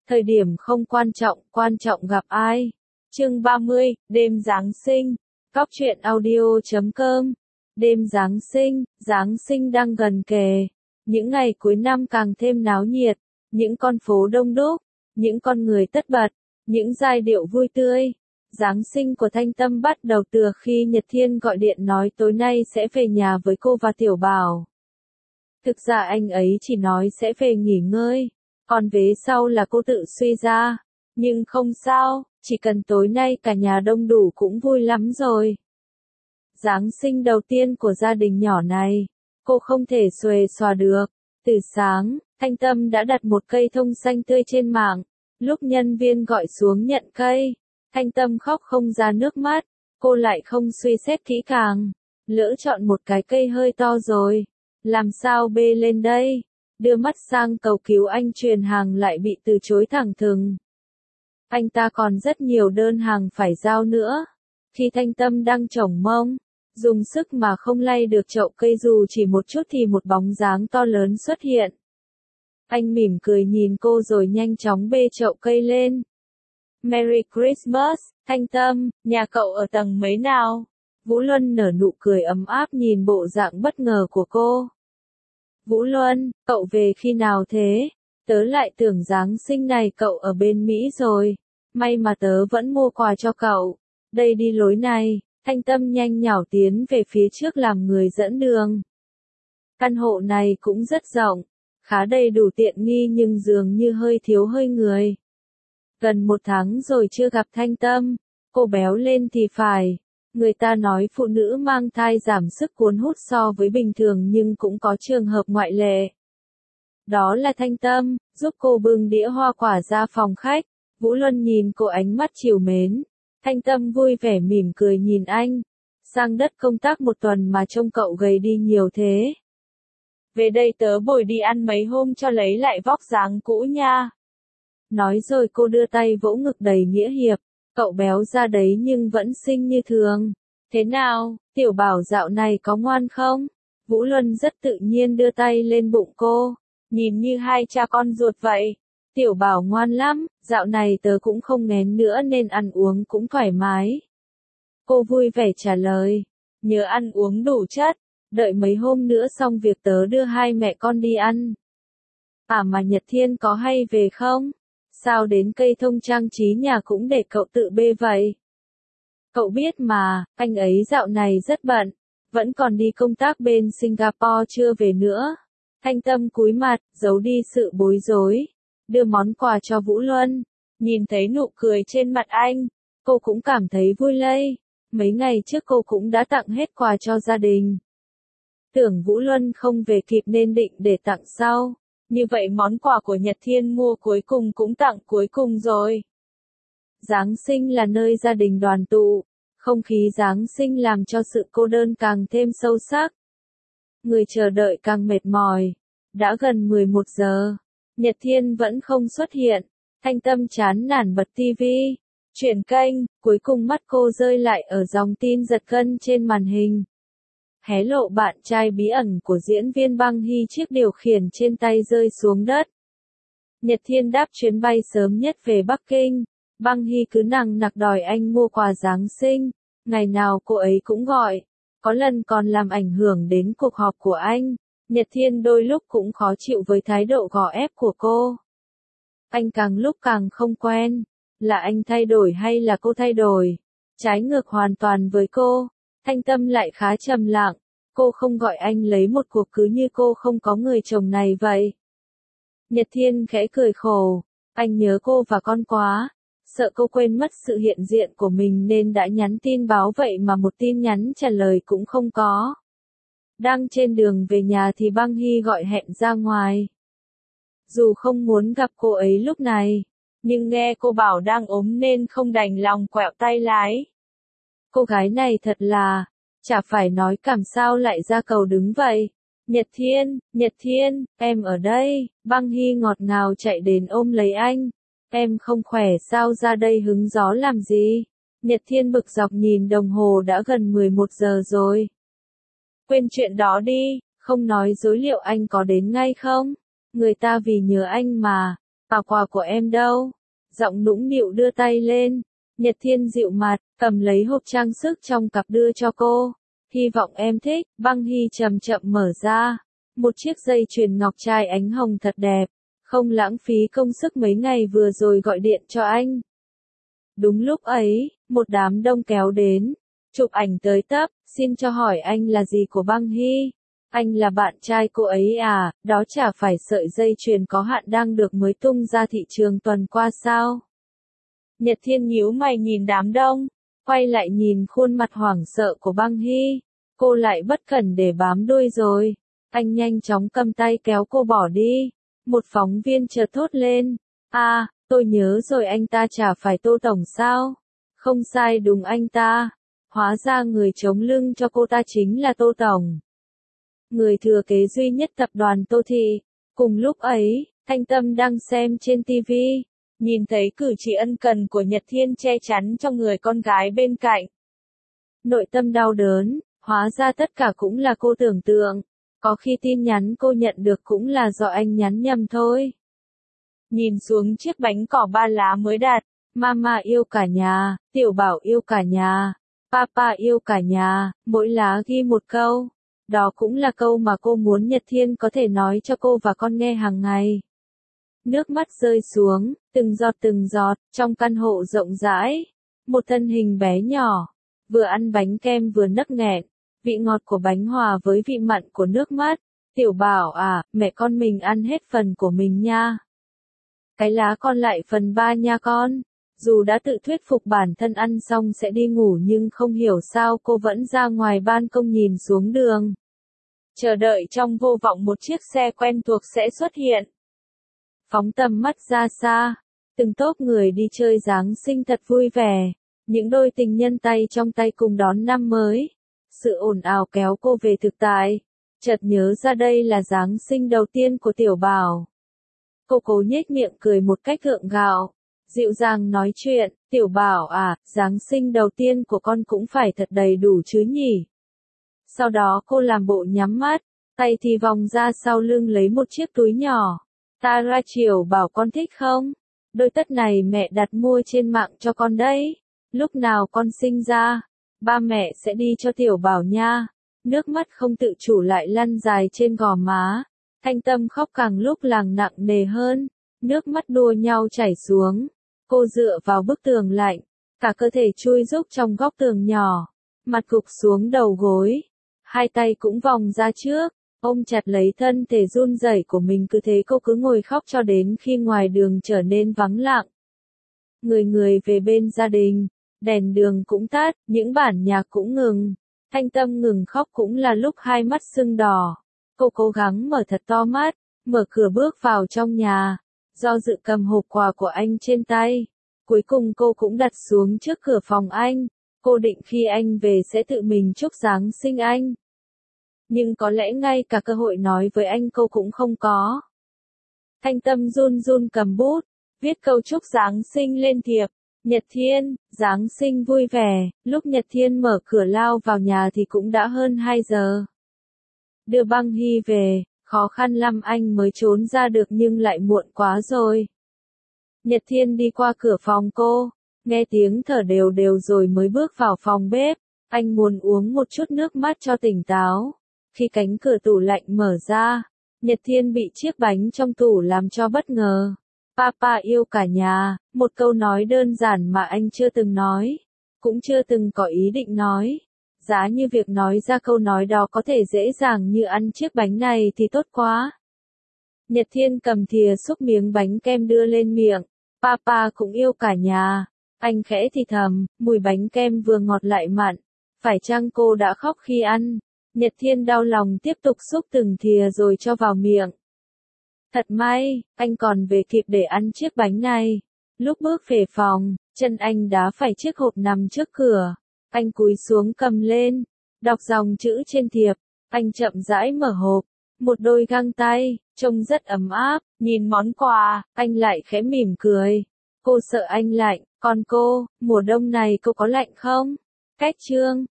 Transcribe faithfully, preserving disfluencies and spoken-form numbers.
Thời điểm không quan trọng, quan trọng gặp ai. Chương ba mươi, đêm Giáng sinh. Cóc truyện audio chấm com. Đêm Giáng sinh, Giáng sinh đang gần kề. Những ngày cuối năm càng thêm náo nhiệt, những con phố đông đúc, những con người tất bật, những giai điệu vui tươi. Giáng sinh của Thanh Tâm bắt đầu từ khi Nhật Thiên gọi điện nói tối nay sẽ về nhà với cô và Tiểu Bảo. Thực ra anh ấy chỉ nói sẽ về nghỉ ngơi, còn vế sau là cô tự suy ra. Nhưng không sao, chỉ cần tối nay cả nhà đông đủ cũng vui lắm rồi. Giáng sinh đầu tiên của gia đình nhỏ này, cô không thể xuề xòa được. Từ sáng, Thanh Tâm đã đặt một cây thông xanh tươi trên mạng. Lúc nhân viên gọi xuống nhận cây, Thanh Tâm khóc không ra nước mắt. Cô lại không suy xét kỹ càng. Lỡ chọn một cái cây hơi to rồi. Làm sao bê lên đây? Đưa mắt sang cầu cứu anh truyền hàng lại bị từ chối thẳng thừng. Anh ta còn rất nhiều đơn hàng phải giao nữa. Khi Thanh Tâm đang chổng mông, dùng sức mà không lay được chậu cây dù chỉ một chút thì một bóng dáng to lớn xuất hiện. Anh mỉm cười nhìn cô rồi nhanh chóng bê chậu cây lên. Merry Christmas, Thanh Tâm, nhà cậu ở tầng mấy nào? Vũ Luân nở nụ cười ấm áp nhìn bộ dạng bất ngờ của cô. Vũ Luân, cậu về khi nào thế? Tớ lại tưởng Giáng sinh này cậu ở bên Mỹ rồi. May mà tớ vẫn mua quà cho cậu. Đây đi lối này. Thanh Tâm nhanh nhảu tiến về phía trước làm người dẫn đường. Căn hộ này cũng rất rộng, khá đầy đủ tiện nghi nhưng dường như hơi thiếu hơi người. Gần một tháng rồi chưa gặp Thanh Tâm, cô béo lên thì phải. Người ta nói phụ nữ mang thai giảm sức cuốn hút so với bình thường nhưng cũng có trường hợp ngoại lệ. Đó là Thanh Tâm, giúp cô bưng đĩa hoa quả ra phòng khách. Vũ Luân nhìn cô ánh mắt trìu mến. Thanh Tâm vui vẻ mỉm cười nhìn anh. Sang đất công tác một tuần mà trông cậu gầy đi nhiều thế. Về đây tớ bồi đi ăn mấy hôm cho lấy lại vóc dáng cũ nha. Nói rồi cô đưa tay vỗ ngực đầy nghĩa hiệp. Cậu béo ra đấy nhưng vẫn xinh như thường. Thế nào, Tiểu Bảo dạo này có ngoan không? Vũ Luân rất tự nhiên đưa tay lên bụng cô. Nhìn như hai cha con ruột vậy. Tiểu Bảo ngoan lắm, dạo này tớ cũng không nghén nữa nên ăn uống cũng thoải mái. Cô vui vẻ trả lời. Nhớ ăn uống đủ chất. Đợi mấy hôm nữa xong việc tớ đưa hai mẹ con đi ăn. À mà Nhật Thiên có hay về không? Sao đến cây thông trang trí nhà cũng để cậu tự bê vậy? Cậu biết mà, anh ấy dạo này rất bận. Vẫn còn đi công tác bên Singapore chưa về nữa. Thanh Tâm cúi mặt, giấu đi sự bối rối. Đưa món quà cho Vũ Luân. Nhìn thấy nụ cười trên mặt anh, cô cũng cảm thấy vui lây. Mấy ngày trước cô cũng đã tặng hết quà cho gia đình. Tưởng Vũ Luân không về kịp nên định để tặng sau. Như vậy món quà của Nhật Thiên mua cuối cùng cũng tặng cuối cùng rồi. Giáng sinh là nơi gia đình đoàn tụ. Không khí Giáng sinh làm cho sự cô đơn càng thêm sâu sắc. Người chờ đợi càng mệt mỏi. Đã gần mười một giờ. Nhật Thiên vẫn không xuất hiện. Thanh Tâm chán nản bật tivi. Chuyển kênh, cuối cùng mắt cô rơi lại ở dòng tin giật gân trên màn hình. Hé lộ bạn trai bí ẩn của diễn viên Băng Hy chiếc điều khiển trên tay rơi xuống đất. Nhật Thiên đáp chuyến bay sớm nhất về Bắc Kinh. Băng Hy cứ nằng nặc đòi anh mua quà Giáng sinh. Ngày nào cô ấy cũng gọi. Có lần còn làm ảnh hưởng đến cuộc họp của anh. Nhật Thiên đôi lúc cũng khó chịu với thái độ gò ép của cô. Anh càng lúc càng không quen. Là anh thay đổi hay là cô thay đổi? Trái ngược hoàn toàn với cô. Thanh Tâm lại khá trầm lặng. Cô không gọi anh lấy một cuộc cứ như cô không có người chồng này vậy. Nhật Thiên khẽ cười khổ. Anh nhớ cô và con quá. Sợ cô quên mất sự hiện diện của mình nên đã nhắn tin báo vậy mà một tin nhắn trả lời cũng không có. Đang trên đường về nhà thì Băng Hy gọi hẹn ra ngoài. Dù không muốn gặp cô ấy lúc này, nhưng nghe cô bảo đang ốm nên không đành lòng quẹo tay lái. Cô gái này thật là, chả phải nói cảm sao lại ra cầu đứng vậy. Nhật Thiên, Nhật Thiên, em ở đây. Băng Hy ngọt ngào chạy đến ôm lấy anh. Em không khỏe sao ra đây hứng gió làm gì? Nhật Thiên bực dọc nhìn đồng hồ đã gần mười một giờ rồi. Quên chuyện đó đi, không nói dối liệu anh có đến ngay không? Người ta vì nhớ anh mà, Bảo quà của em đâu? Giọng nũng nịu đưa tay lên. Nhật Thiên dịu mặt, cầm lấy hộp trang sức trong cặp đưa cho cô. Hy vọng em thích. Băng Hy chậm chậm mở ra. Một chiếc dây chuyền ngọc trai ánh hồng thật đẹp. Không lãng phí công sức mấy ngày vừa rồi gọi điện cho anh. Đúng lúc ấy, một đám đông kéo đến. Chụp ảnh tới tấp, xin cho hỏi anh là gì của Băng Hy? Anh là bạn trai cô ấy à, đó chả phải sợi dây chuyền có hạn đang được mới tung ra thị trường tuần qua sao? Nhật Thiên nhíu mày nhìn đám đông, quay lại nhìn khuôn mặt hoảng sợ của Băng Hy. Cô lại bất cẩn để bám đuôi rồi. Anh nhanh chóng cầm tay kéo cô bỏ đi. Một phóng viên chợt thốt lên. À, tôi nhớ rồi, anh ta chả phải Tô Tổng sao? Không sai, đúng anh ta. Hóa ra người chống lưng cho cô ta chính là Tô Tổng. Người thừa kế duy nhất tập đoàn Tô Thị. Cùng lúc ấy, Thanh Tâm đang xem trên ti vi. Nhìn thấy cử chỉ ân cần của Nhật Thiên che chắn cho người con gái bên cạnh. Nội tâm đau đớn, hóa ra tất cả cũng là cô tưởng tượng. Có khi tin nhắn cô nhận được cũng là do anh nhắn nhầm thôi. Nhìn xuống chiếc bánh cỏ ba lá mới đặt. Mama yêu cả nhà, Tiểu Bảo yêu cả nhà, Papa yêu cả nhà, mỗi lá ghi một câu. Đó cũng là câu mà cô muốn Nhật Thiên có thể nói cho cô và con nghe hàng ngày. Nước mắt rơi xuống, từng giọt từng giọt, trong căn hộ rộng rãi. Một thân hình bé nhỏ, vừa ăn bánh kem vừa nấc nghẹn. Vị ngọt của bánh hòa với vị mặn của nước mắt. Tiểu Bảo à, mẹ con mình ăn hết phần của mình nha. Cái lá con lại phần ba nha con. Dù đã tự thuyết phục bản thân ăn xong sẽ đi ngủ nhưng không hiểu sao cô vẫn ra ngoài ban công nhìn xuống đường. Chờ đợi trong vô vọng một chiếc xe quen thuộc sẽ xuất hiện. Phóng tầm mắt ra xa, từng tốp người đi chơi Giáng sinh thật vui vẻ. Những đôi tình nhân tay trong tay cùng đón năm mới. Sự ồn ào kéo cô về thực tại. Chợt nhớ ra đây là Giáng sinh đầu tiên của Tiểu Bảo. Cô cố nhếch miệng cười một cách gượng gạo. Dịu dàng nói chuyện, Tiểu Bảo à, Giáng sinh đầu tiên của con cũng phải thật đầy đủ chứ nhỉ. Sau đó cô làm bộ nhắm mắt, tay thì vòng ra sau lưng lấy một chiếc túi nhỏ. Ta ra chiều bảo con thích không? Đôi tất này mẹ đặt mua trên mạng cho con đấy. Lúc nào con sinh ra, ba mẹ sẽ đi cho Tiểu Bảo nha. Nước mắt không tự chủ lại lăn dài trên gò má. Thanh Tâm khóc càng lúc càng nặng nề hơn. Nước mắt đua nhau chảy xuống. Cô dựa vào bức tường lạnh. Cả cơ thể chui rúc trong góc tường nhỏ. Mặt gục xuống đầu gối. Hai tay cũng vòng ra trước. Ôm chặt lấy thân thể run rẩy của mình, cứ thế cô cứ ngồi khóc cho đến khi ngoài đường trở nên vắng lặng. Người người về bên gia đình. Đèn đường cũng tắt, những bản nhạc cũng ngừng. Thanh Tâm ngừng khóc cũng là lúc hai mắt sưng đỏ. Cô cố gắng mở thật to mắt, mở cửa bước vào trong nhà. Do dự cầm hộp quà của anh trên tay. Cuối cùng cô cũng đặt xuống trước cửa phòng anh. Cô định khi anh về sẽ tự mình chúc Giáng sinh anh. Nhưng có lẽ ngay cả cơ hội nói với anh cô cũng không có. Thanh Tâm run run cầm bút, viết câu chúc Giáng sinh lên thiệp. Nhật Thiên, Giáng sinh vui vẻ. Lúc Nhật Thiên mở cửa lao vào nhà thì cũng đã hơn hai giờ. Đưa Băng Hy về, khó khăn lắm anh mới trốn ra được nhưng lại muộn quá rồi. Nhật Thiên đi qua cửa phòng cô, nghe tiếng thở đều đều rồi mới bước vào phòng bếp. Anh muốn uống một chút nước mát cho tỉnh táo. Khi cánh cửa tủ lạnh mở ra, Nhật Thiên bị chiếc bánh trong tủ làm cho bất ngờ. Papa yêu cả nhà, một câu nói đơn giản mà anh chưa từng nói, cũng chưa từng có ý định nói. Giá như việc nói ra câu nói đó có thể dễ dàng như ăn chiếc bánh này thì tốt quá. Nhật Thiên cầm thìa xúc miếng bánh kem đưa lên miệng. Papa cũng yêu cả nhà. Anh khẽ thì thầm, mùi bánh kem vừa ngọt lại mặn. Phải chăng cô đã khóc khi ăn? Nhật Thiên đau lòng tiếp tục xúc từng thìa rồi cho vào miệng. Thật may, anh còn về kịp để ăn chiếc bánh này. Lúc bước về phòng, chân anh đá phải chiếc hộp nằm trước cửa. Anh cúi xuống cầm lên, đọc dòng chữ trên thiệp. Anh chậm rãi mở hộp. Một đôi găng tay, trông rất ấm áp. Nhìn món quà, anh lại khẽ mỉm cười. Cô sợ anh lạnh, còn cô, mùa đông này cô có lạnh không? Cách chương